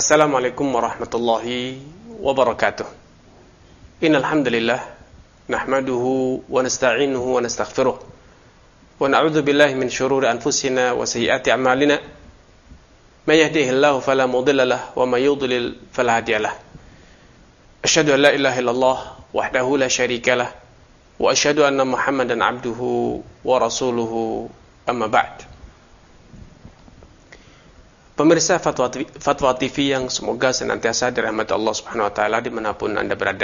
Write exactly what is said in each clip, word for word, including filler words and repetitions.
Assalamualaikum warahmatullahi wabarakatuh. Innal hamdalillah nahmaduhu wa nasta'inuhu wa nastaghfiruh wa na'udzu billahi min shururi anfusina wa sayyiati a'malina. May yahdihillahu fala mudilla lahu wa may yudlil fala hadiya lahu. Asyhadu an la ilaha illallah wahdahu la syarika lahu wa asyhadu anna Muhammadan 'abduhu wa rasuluhu, amma ba'd. Pemirsa Fatwa, Fatwa T V yang semoga senantiasa dirahmati Allah Subhanahu wa taala dimanapun Anda berada.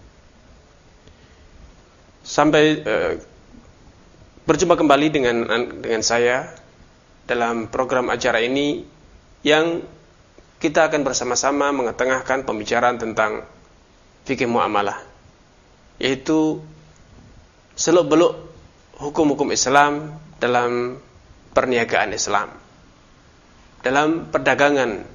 Sampai uh, berjumpa kembali dengan dengan saya dalam program acara ini yang kita akan bersama-sama mengetengahkan pembicaraan tentang fikih muamalah, yaitu seluk-beluk hukum-hukum Islam dalam perniagaan Islam, dalam perdagangan.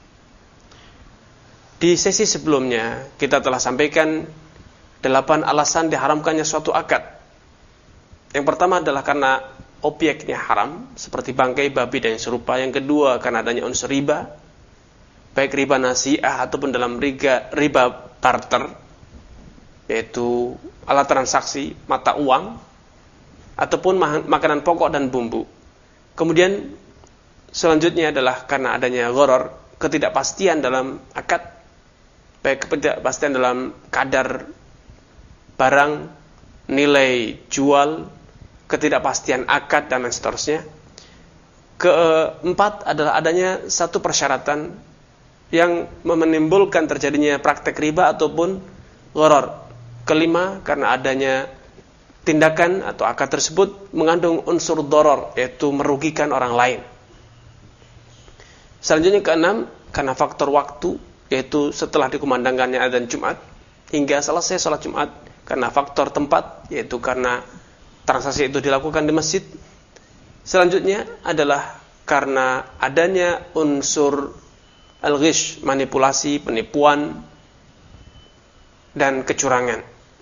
Di sesi sebelumnya kita telah sampaikan delapan alasan diharamkannya suatu akad. Yang pertama adalah karena objeknya haram, seperti bangkai babi dan yang serupa. Yang kedua karena adanya unsur riba, baik riba nasi'ah ataupun dalam riba, riba barter, yaitu alat transaksi mata uang ataupun makanan pokok dan bumbu. Kemudian selanjutnya adalah karena adanya gharar, ketidakpastian dalam akad, baik ketidakpastian dalam kadar barang, nilai jual, ketidakpastian akad, dan lain seterusnya. Keempat adalah adanya satu persyaratan yang menimbulkan terjadinya praktek riba ataupun gharar. Kelima, karena adanya tindakan atau akad tersebut mengandung unsur dharar, yaitu merugikan orang lain. Selanjutnya keenam, karena faktor waktu, yaitu setelah dikumandangkannya adzan Jumat hingga selesai sholat Jumat. Karena faktor tempat, yaitu karena transaksi itu dilakukan di masjid. Selanjutnya adalah karena adanya unsur al-ghish, manipulasi, penipuan, dan kecurangan.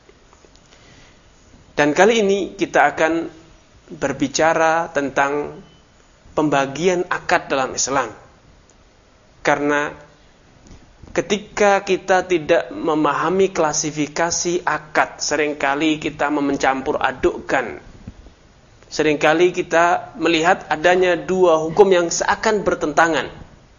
Dan kali ini kita akan berbicara tentang pembagian akad dalam Islam. Karena ketika kita tidak memahami klasifikasi akad, seringkali kita mencampur adukkan. Seringkali kita melihat adanya dua hukum yang seakan bertentangan.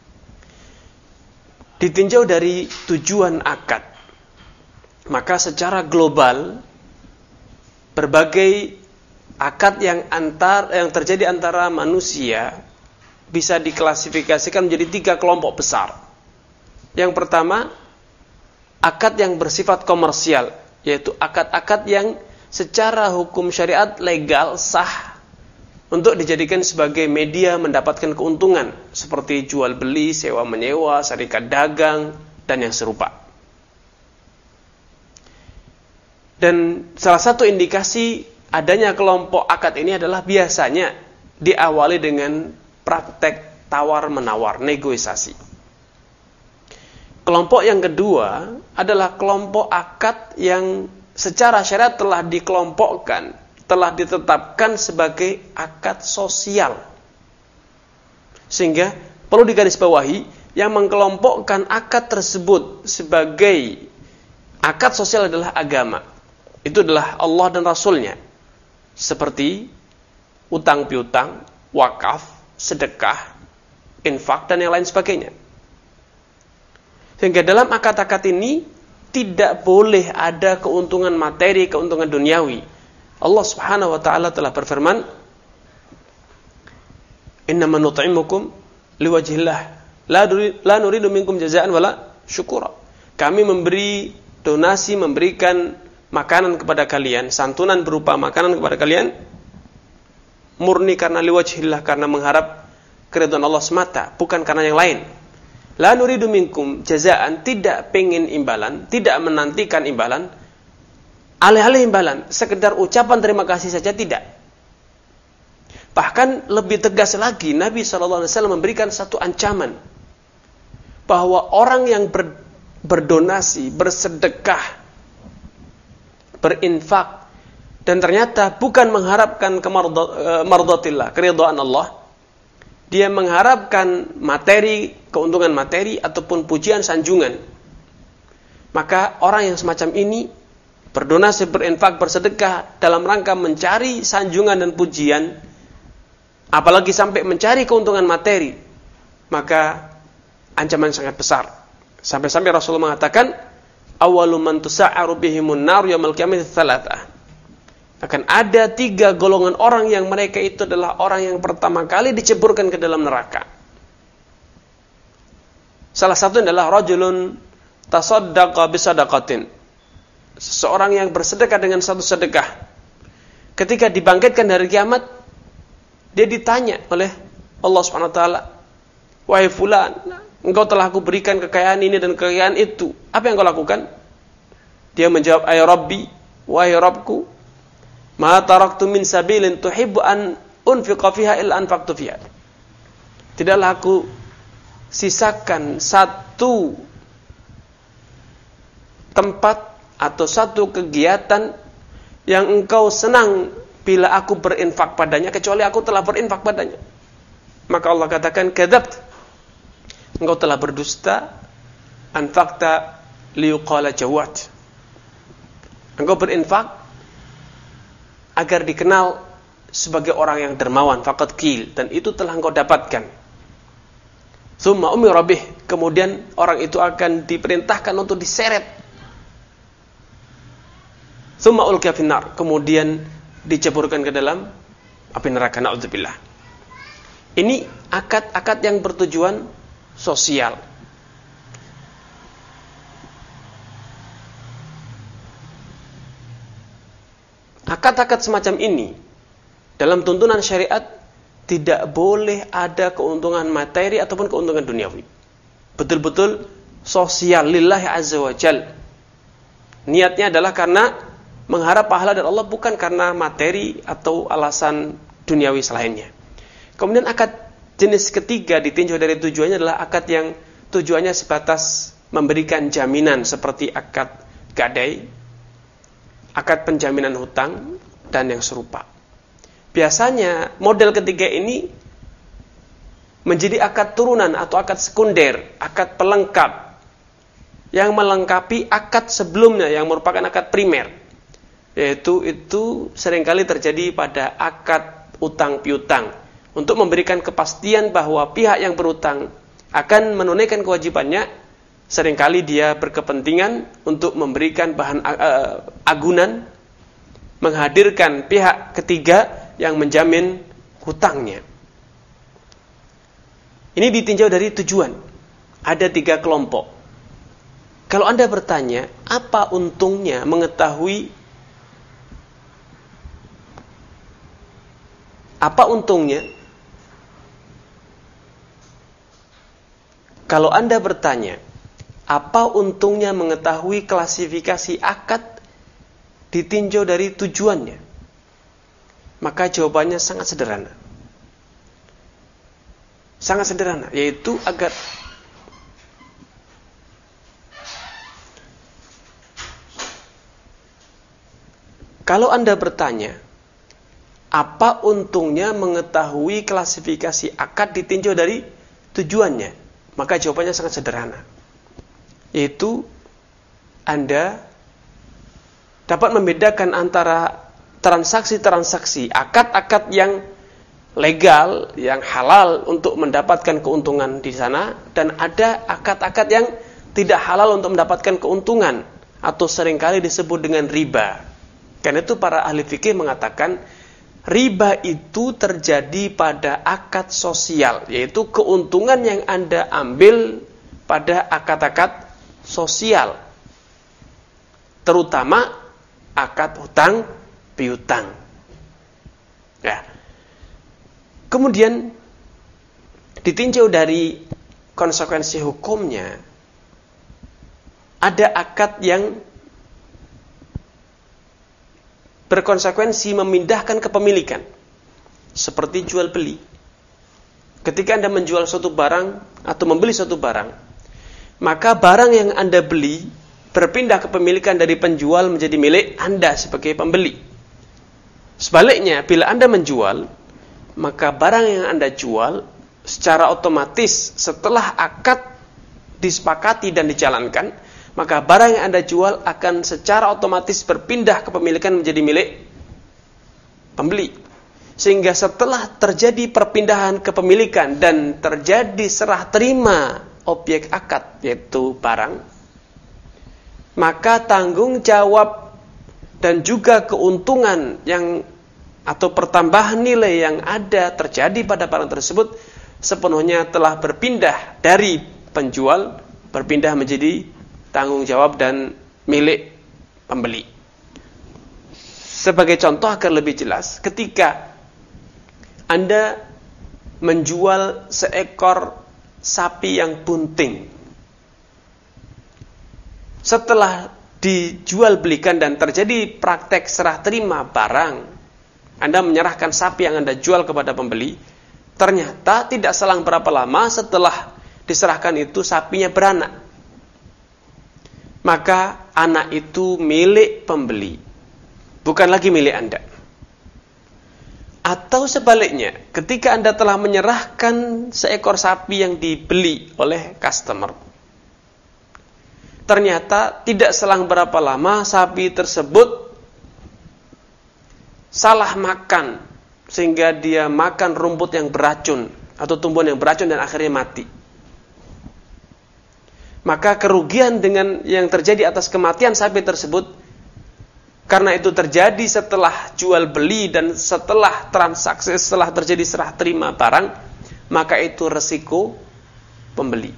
Ditinjau dari tujuan akad, maka secara global berbagai akad yang antar yang terjadi antara manusia bisa diklasifikasikan menjadi tiga kelompok besar. Yang pertama, akad yang bersifat komersial, yaitu akad-akad yang secara hukum syariat legal sah untuk dijadikan sebagai media mendapatkan keuntungan, seperti jual beli, sewa menyewa, syarikat dagang, dan yang serupa. Dan salah satu indikasi adanya kelompok akad ini adalah biasanya diawali dengan praktek tawar-menawar, negosiasi. Kelompok yang kedua adalah kelompok akad yang secara syariat telah dikelompokkan, telah ditetapkan sebagai akad sosial. Sehingga perlu digarisbawahi, yang mengkelompokkan akad tersebut sebagai akad sosial adalah agama. Itu adalah Allah dan Rasulnya. Seperti utang piutang, wakaf, sedekah, infak, dan yang lain sebagainya. Sehingga dalam akad-akad ini tidak boleh ada keuntungan materi, keuntungan duniawi. Allah Subhanahu wa taala telah berfirman, "Innama nut'imukum liwajhillah, la nuridu minkum jazaa'an wala syukura." Kami memberi donasi, memberikan makanan kepada kalian, santunan berupa makanan kepada kalian murni karena liwajhillah, karena mengharap keridhaan Allah semata, bukan karena yang lain. La nuridu minkum jazaan, tidak pengen imbalan, tidak menantikan imbalan, alih-alih imbalan, sekedar ucapan terima kasih saja tidak. Bahkan lebih tegas lagi, Nabi shallallahu alaihi wasallam memberikan satu ancaman, bahwa orang yang ber, berdonasi, bersedekah, berinfak, dan ternyata bukan mengharapkan kemardatillah, keridhaan Allah, dia mengharapkan materi, keuntungan materi ataupun pujian sanjungan, maka orang yang semacam ini berdonasi, berinfak, bersedekah dalam rangka mencari sanjungan dan pujian, apalagi sampai mencari keuntungan materi, maka ancaman sangat besar. Sampai-sampai Rasulullah mengatakan, awwalu man tusa'aru bihimun nar yaumil qiyamati tsalatsa. Akan ada tiga golongan orang yang mereka itu adalah orang yang pertama kali diceburkan ke dalam neraka. Salah satu adalah rajulun tasaddaqa bisadaqatin. Seseorang yang bersedekah dengan satu sedekah. Ketika dibangkitkan dari kiamat, dia ditanya oleh Allah Subhanahu wa taala, "Wahai fulan, engkau telah aku berikan kekayaan ini dan kekayaan itu. Apa yang kau lakukan?" Dia menjawab, "Ay Rabbi, wahai Rabbku, ma taraktu min sabilin tuhibbu an unfiqa fiha illa anfaqtu fiha." Tidaklah aku sisakan satu tempat atau satu kegiatan yang engkau senang bila aku berinfak padanya, kecuali aku telah berinfak padanya. Maka Allah katakan, kadzabt, engkau telah berdusta, anfaqta liyuqala jawad. Engkau berinfak agar dikenal sebagai orang yang dermawan, faqad qil, dan itu telah engkau dapatkan. Tsumma umira bih, kemudian orang itu akan diperintahkan untuk diseret. Tsumma ulqiya finnar, kemudian diceburkan ke dalam api neraka, naudzubillah. Ini akad-akad yang bertujuan sosial. Akad-akad semacam ini dalam tuntunan syariat tidak boleh ada keuntungan materi ataupun keuntungan duniawi. Betul-betul sosial lillahi azza wa jal. Niatnya adalah karena mengharap pahala dari Allah, bukan karena materi atau alasan duniawi selainnya. Kemudian akad jenis ketiga ditinjau dari tujuannya adalah akad yang tujuannya sebatas memberikan jaminan seperti akad gadai, akad penjaminan hutang, dan yang serupa. Biasanya model ketiga ini menjadi akad turunan atau akad sekunder, akad pelengkap yang melengkapi akad sebelumnya yang merupakan akad primer. Yaitu itu seringkali terjadi pada akad utang piutang, untuk memberikan kepastian bahwa pihak yang berutang akan menunaikan kewajibannya. Seringkali dia berkepentingan untuk memberikan bahan uh, agunan, menghadirkan pihak ketiga yang menjamin hutangnya. Ini ditinjau dari tujuan. Ada tiga kelompok. Kalau Anda bertanya, apa untungnya mengetahui Apa untungnya? Kalau Anda bertanya, apa untungnya mengetahui klasifikasi akad ditinjau dari tujuannya? Maka jawabannya sangat sederhana. Sangat sederhana, yaitu agar kalau Anda bertanya, apa untungnya mengetahui klasifikasi akad ditinjau dari tujuannya? Maka jawabannya sangat sederhana. Yaitu Anda dapat membedakan antara transaksi-transaksi, akad-akad yang legal, yang halal untuk mendapatkan keuntungan di sana, dan ada akad-akad yang tidak halal untuk mendapatkan keuntungan, atau seringkali disebut dengan riba. Karena itu para ahli fikih mengatakan riba itu terjadi pada akad sosial, yaitu keuntungan yang Anda ambil pada akad-akad sosial, terutama akad hutang piutang. Ya. Kemudian ditinjau dari konsekuensi hukumnya, ada akad yang berkonsekuensi memindahkan kepemilikan, seperti jual beli. Ketika Anda menjual suatu barang atau membeli suatu barang, maka barang yang Anda beli berpindah kepemilikan dari penjual menjadi milik Anda sebagai pembeli. Sebaliknya, bila Anda menjual, maka barang yang Anda jual secara otomatis setelah akad disepakati dan dijalankan, maka barang yang Anda jual akan secara otomatis berpindah kepemilikan menjadi milik pembeli. Sehingga setelah terjadi perpindahan kepemilikan dan terjadi serah terima objek akad, yaitu barang, maka tanggung jawab dan juga keuntungan yang atau pertambahan nilai yang ada terjadi pada barang tersebut sepenuhnya telah berpindah dari penjual, berpindah menjadi tanggung jawab dan milik pembeli. Sebagai contoh agar lebih jelas, ketika Anda menjual seekor sapi yang bunting, setelah dijual belikan dan terjadi praktek serah terima barang, Anda menyerahkan sapi yang Anda jual kepada pembeli, ternyata tidak selang berapa lama setelah diserahkan itu sapinya beranak. Maka anak itu milik pembeli, bukan lagi milik Anda. Atau sebaliknya, ketika Anda telah menyerahkan seekor sapi yang dibeli oleh customer, ternyata tidak selang berapa lama sapi tersebut salah makan, sehingga dia makan rumput yang beracun atau tumbuhan yang beracun dan akhirnya mati. Maka kerugian dengan yang terjadi atas kematian sapi tersebut, karena itu terjadi setelah jual beli dan setelah transaksi, setelah terjadi serah terima barang, maka itu resiko pembeli.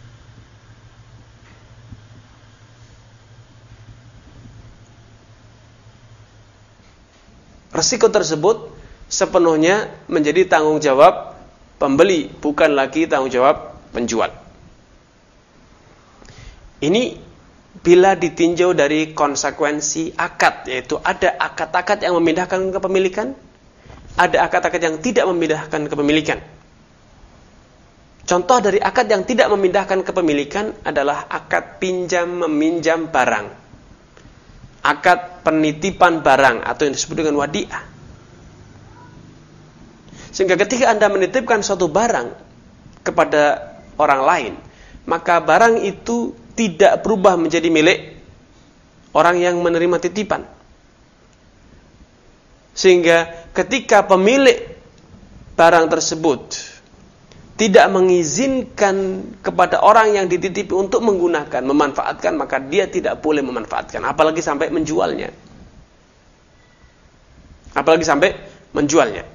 Resiko tersebut sepenuhnya menjadi tanggung jawab pembeli, bukan lagi tanggung jawab penjual. Ini bila ditinjau dari konsekuensi akad, yaitu ada akad-akad yang memindahkan kepemilikan, ada akad-akad yang tidak memindahkan kepemilikan. Contoh dari akad yang tidak memindahkan kepemilikan adalah akad pinjam meminjam barang, akad penitipan barang atau yang disebut dengan wadiah. Sehingga ketika Anda menitipkan suatu barang kepada orang lain, maka barang itu tidak berubah menjadi milik orang yang menerima titipan. Sehingga ketika pemilik barang tersebut tidak mengizinkan kepada orang yang dititipi untuk menggunakan, memanfaatkan, maka dia tidak boleh memanfaatkan, apalagi sampai menjualnya. Apalagi sampai menjualnya.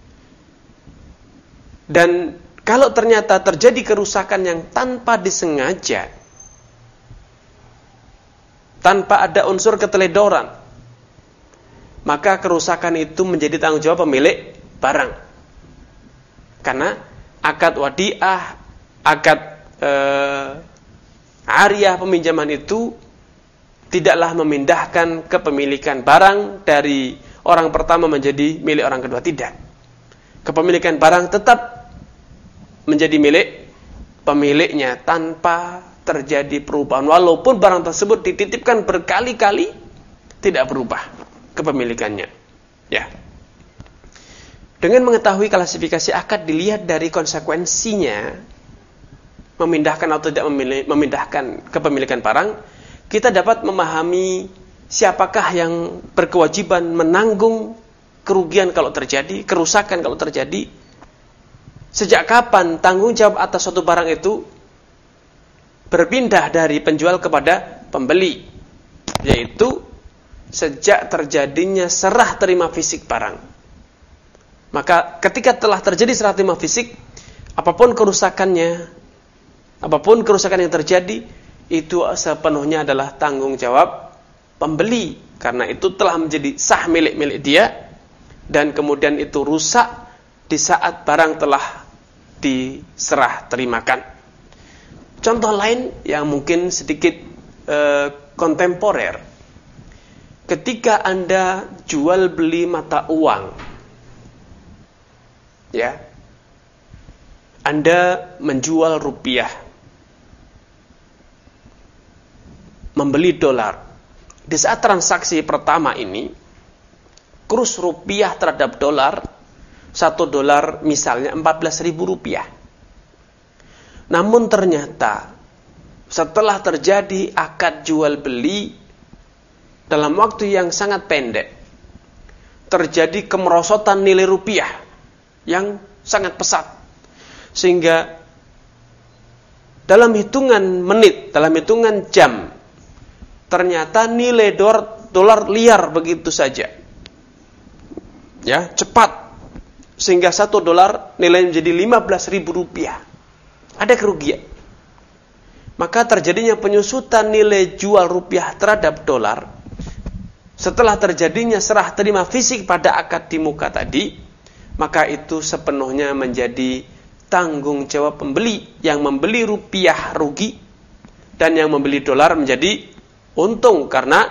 Dan kalau ternyata terjadi kerusakan yang tanpa disengaja, tanpa ada unsur keteledoran, maka kerusakan itu menjadi tanggung jawab pemilik barang. Karena akad wadiah, akad eh, ariyah peminjaman itu tidaklah memindahkan kepemilikan barang dari orang pertama menjadi milik orang kedua, tidak. Kepemilikan barang tetap menjadi milik pemiliknya tanpa terjadi perubahan, walaupun barang tersebut dititipkan berkali-kali tidak berubah kepemilikannya. Ya. Dengan mengetahui klasifikasi akad dilihat dari konsekuensinya memindahkan atau tidak memindahkan kepemilikan barang, kita dapat memahami siapakah yang berkewajiban menanggung kerugian kalau terjadi, kerusakan kalau terjadi, sejak kapan tanggung jawab atas suatu barang itu berpindah dari penjual kepada pembeli, yaitu sejak terjadinya serah terima fisik barang. Maka ketika telah terjadi serah terima fisik, apapun kerusakannya, apapun kerusakan yang terjadi, itu sepenuhnya adalah tanggung jawab pembeli, karena itu telah menjadi sah milik-milik dia, dan kemudian itu rusak di saat barang telah diserah terimakan. Contoh lain yang mungkin sedikit eh, kontemporer, ketika Anda jual beli mata uang, ya, Anda menjual rupiah, membeli dolar. Di saat transaksi pertama ini, kurs rupiah terhadap dolar, satu dolar misalnya empat belas ribu rupiah. Namun ternyata setelah terjadi akad jual beli dalam waktu yang sangat pendek, terjadi kemerosotan nilai rupiah yang sangat pesat, sehingga dalam hitungan menit, dalam hitungan jam, ternyata nilai dolar, dolar liar begitu saja, ya, cepat, sehingga satu dolar nilainya menjadi lima belas ribu rupiah. Ada kerugian. Maka terjadinya penyusutan nilai jual rupiah terhadap dolar setelah terjadinya serah terima fisik pada akad di muka tadi, maka itu sepenuhnya menjadi tanggung jawab pembeli. Yang membeli rupiah rugi dan yang membeli dolar menjadi untung, karena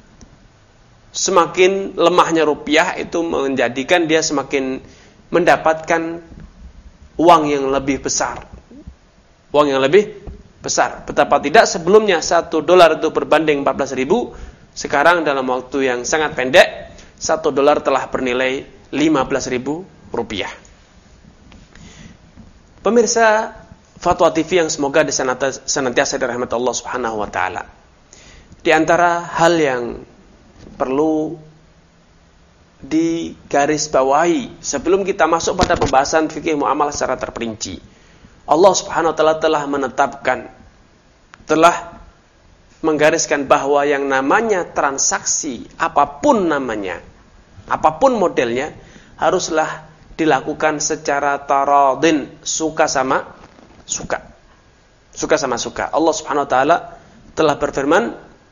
semakin lemahnya rupiah itu menjadikan dia semakin mendapatkan uang yang lebih besar. Uang yang lebih besar. Betapa tidak sebelumnya satu dolar itu berbanding empat belas ribu, sekarang dalam waktu yang sangat pendek satu dolar telah bernilai lima belas ribu rupiah. Pemirsa Fatwa T V yang semoga senantiasa dirahmati Allah Subhanahu wa taala. Di antara hal yang perlu digarisbawahi sebelum kita masuk pada pembahasan fikih muamalah secara terperinci, Allah Subhanahu wa taala telah menetapkan, telah menggariskan bahwa yang namanya transaksi, apapun namanya, apapun modelnya, haruslah dilakukan secara taradin, suka sama suka. Suka sama suka. Allah Subhanahu wa taala telah berfirman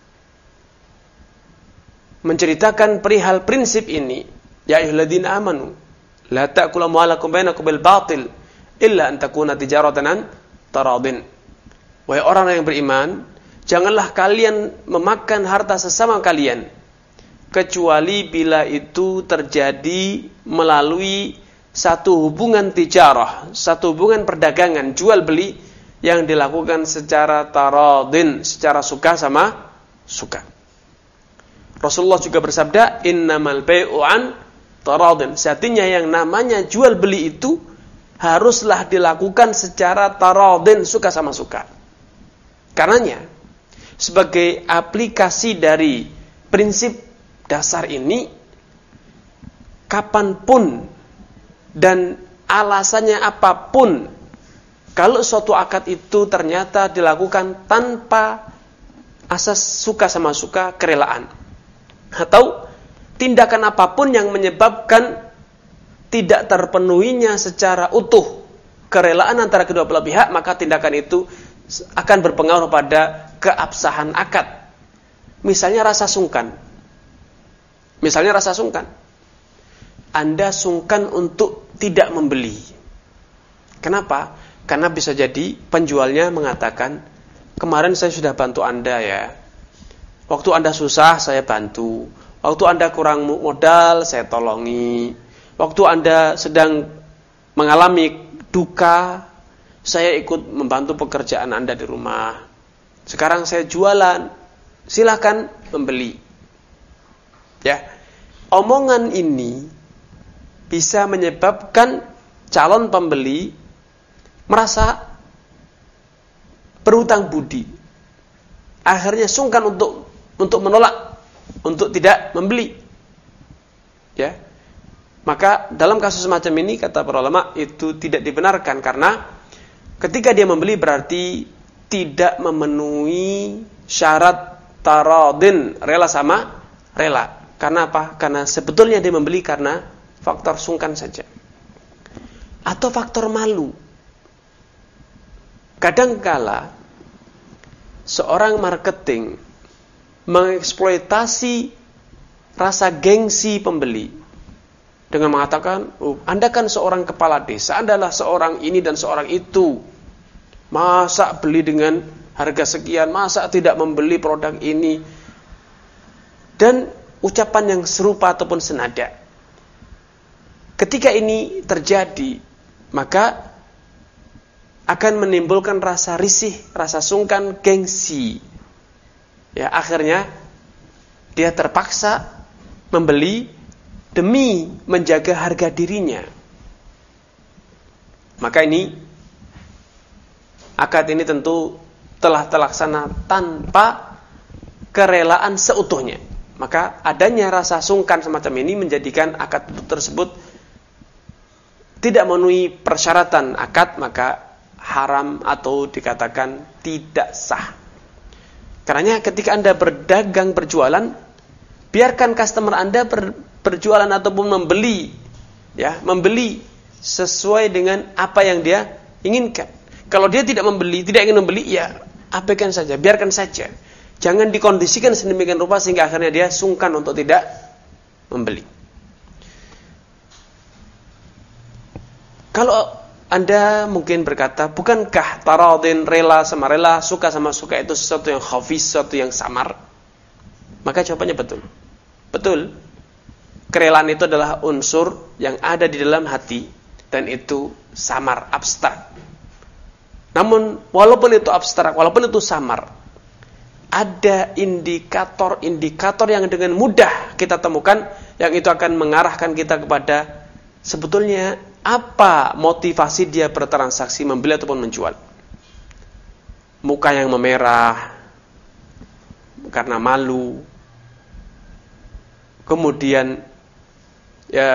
menceritakan perihal prinsip ini, ya ayyuhalladzina amanu la ta'kulu amwalakum bainakum bil batil illa an takuna tijaratan an taradin. Wahai orang yang beriman, janganlah kalian memakan harta sesama kalian kecuali bila itu terjadi melalui satu hubungan tijarah, satu hubungan perdagangan jual beli yang dilakukan secara taradin, secara suka sama suka. Rasulullah juga bersabda, innamal bai'u an taradin. Satunya yang namanya jual beli itu haruslah dilakukan secara taradin, suka sama suka. Karenanya, sebagai aplikasi dari prinsip dasar ini, kapanpun dan alasannya apapun, kalau suatu akad itu ternyata dilakukan tanpa asas suka sama suka, kerelaan, atau tindakan apapun yang menyebabkan tidak terpenuhinya secara utuh kerelaan antara kedua belah pihak, maka tindakan itu akan berpengaruh pada keabsahan akad. Misalnya rasa sungkan. Misalnya rasa sungkan. Anda sungkan untuk tidak membeli. Kenapa? Karena bisa jadi penjualnya mengatakan, kemarin saya sudah bantu Anda ya. Waktu Anda susah, saya bantu. Waktu Anda kurang modal, saya tolongi. Waktu Anda sedang mengalami duka, saya ikut membantu pekerjaan Anda di rumah. Sekarang saya jualan, silakan membeli. Ya, omongan ini bisa menyebabkan calon pembeli merasa berhutang budi. Akhirnya sungkan untuk untuk menolak, untuk tidak membeli. Ya, maka dalam kasus semacam ini kata para ulama itu tidak dibenarkan, karena ketika dia membeli berarti tidak memenuhi syarat taradin, rela sama rela. Karena apa? Karena sebetulnya dia membeli karena faktor sungkan saja. Atau faktor malu. Kadangkala seorang marketing mengeksploitasi rasa gengsi pembeli dengan mengatakan, oh, Anda kan seorang kepala desa, Anda adalah seorang ini dan seorang itu. Masa beli dengan harga sekian, masa tidak membeli produk ini? Dan ucapan yang serupa ataupun senada. Ketika ini terjadi, maka akan menimbulkan rasa risih, rasa sungkan, gengsi. Ya, akhirnya dia terpaksa membeli demi menjaga harga dirinya. Maka ini akad ini tentu telah terlaksana tanpa kerelaan seutuhnya. Maka adanya rasa sungkan semacam ini menjadikan akad tersebut tidak memenuhi persyaratan akad, maka haram atau dikatakan tidak sah. Karenanya ketika Anda berdagang, berjualan, biarkan customer Anda ber, berjualan ataupun membeli, ya, membeli sesuai dengan apa yang dia inginkan. Kalau dia tidak membeli, tidak ingin membeli, ya abaikan saja, biarkan saja. Jangan dikondisikan sedemikian rupa sehingga akhirnya dia sungkan untuk tidak membeli. Kalau Anda mungkin berkata, bukankah taradin, rela sama rela, suka sama suka itu sesuatu yang khafis, sesuatu yang samar? Maka jawabannya betul. Betul. Kerelaan itu adalah unsur yang ada di dalam hati dan itu samar, abstrak. Namun walaupun itu abstrak, walaupun itu samar, ada indikator-indikator yang dengan mudah kita temukan yang itu akan mengarahkan kita kepada sebetulnya apa motivasi dia bertransaksi membeli ataupun menjual. Muka yang memerah karena malu, kemudian ya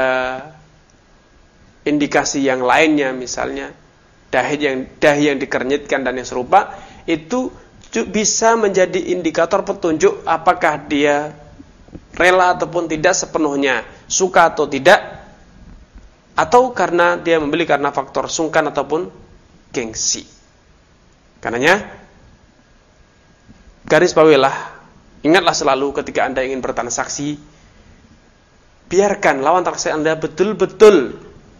indikasi yang lainnya, misalnya dahi yang dahi yang dikerenyitkan dan yang serupa, itu bisa menjadi indikator petunjuk apakah dia rela ataupun tidak sepenuhnya, suka atau tidak, atau karena dia membeli karena faktor sungkan ataupun gengsi. Karenanya garis bawahilah, ingatlah selalu ketika Anda ingin bertransaksi, biarkan lawan transaksi Anda betul-betul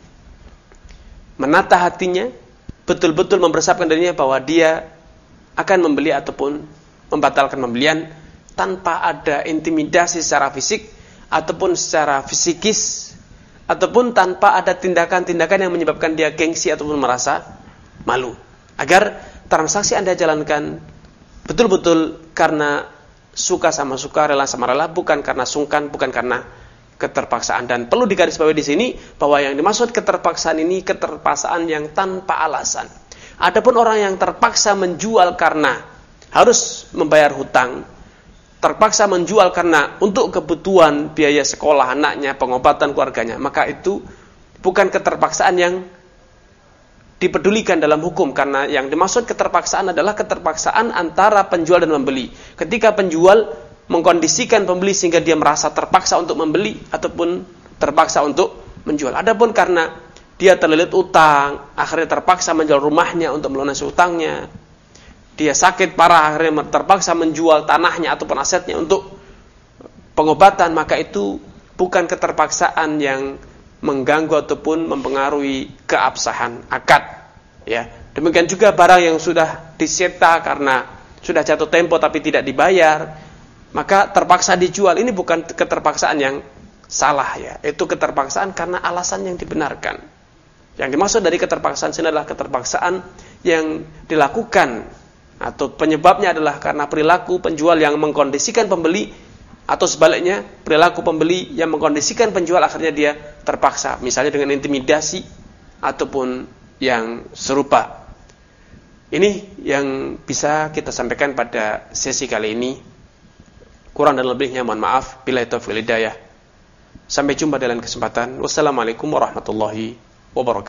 menata hatinya, betul-betul mempersiapkan dirinya bahwa dia akan membeli ataupun membatalkan pembelian tanpa ada intimidasi secara fisik ataupun secara fisikis, ataupun tanpa ada tindakan-tindakan yang menyebabkan dia gengsi ataupun merasa malu. Agar transaksi Anda jalankan betul-betul karena suka sama suka, rela sama rela, bukan karena sungkan, bukan karena keterpaksaan. Dan perlu digarisbawahi di sini bahwa yang dimaksud keterpaksaan ini keterpaksaan yang tanpa alasan. Adapun orang yang terpaksa menjual karena harus membayar hutang, terpaksa menjual karena untuk kebutuhan biaya sekolah anaknya, pengobatan keluarganya, maka itu bukan keterpaksaan yang dipedulikan dalam hukum, karena yang dimaksud keterpaksaan adalah keterpaksaan antara penjual dan pembeli. Ketika penjual mengkondisikan pembeli sehingga dia merasa terpaksa untuk membeli ataupun terpaksa untuk menjual. Adapun karena dia terlilit utang, akhirnya terpaksa menjual rumahnya untuk melunasi utangnya. Dia sakit parah, akhirnya terpaksa menjual tanahnya ataupun asetnya untuk pengobatan, maka itu bukan keterpaksaan yang mengganggu ataupun mempengaruhi keabsahan akad. Ya, demikian juga barang yang sudah disita karena sudah jatuh tempo tapi tidak dibayar, maka terpaksa dijual. Ini bukan keterpaksaan yang salah, ya. Itu keterpaksaan karena alasan yang dibenarkan. Yang dimaksud dari keterpaksaan sini adalah keterpaksaan yang dilakukan atau penyebabnya adalah karena perilaku penjual yang mengkondisikan pembeli, atau sebaliknya perilaku pembeli yang mengkondisikan penjual akhirnya dia terpaksa, misalnya dengan intimidasi ataupun yang serupa. Ini yang bisa kita sampaikan pada sesi kali ini. Kurang dan lebihnya mohon maaf. Billahi taufiq wal hidayah. Sampai jumpa dalam kesempatan. Wassalamualaikum warahmatullahi wabarakatuh.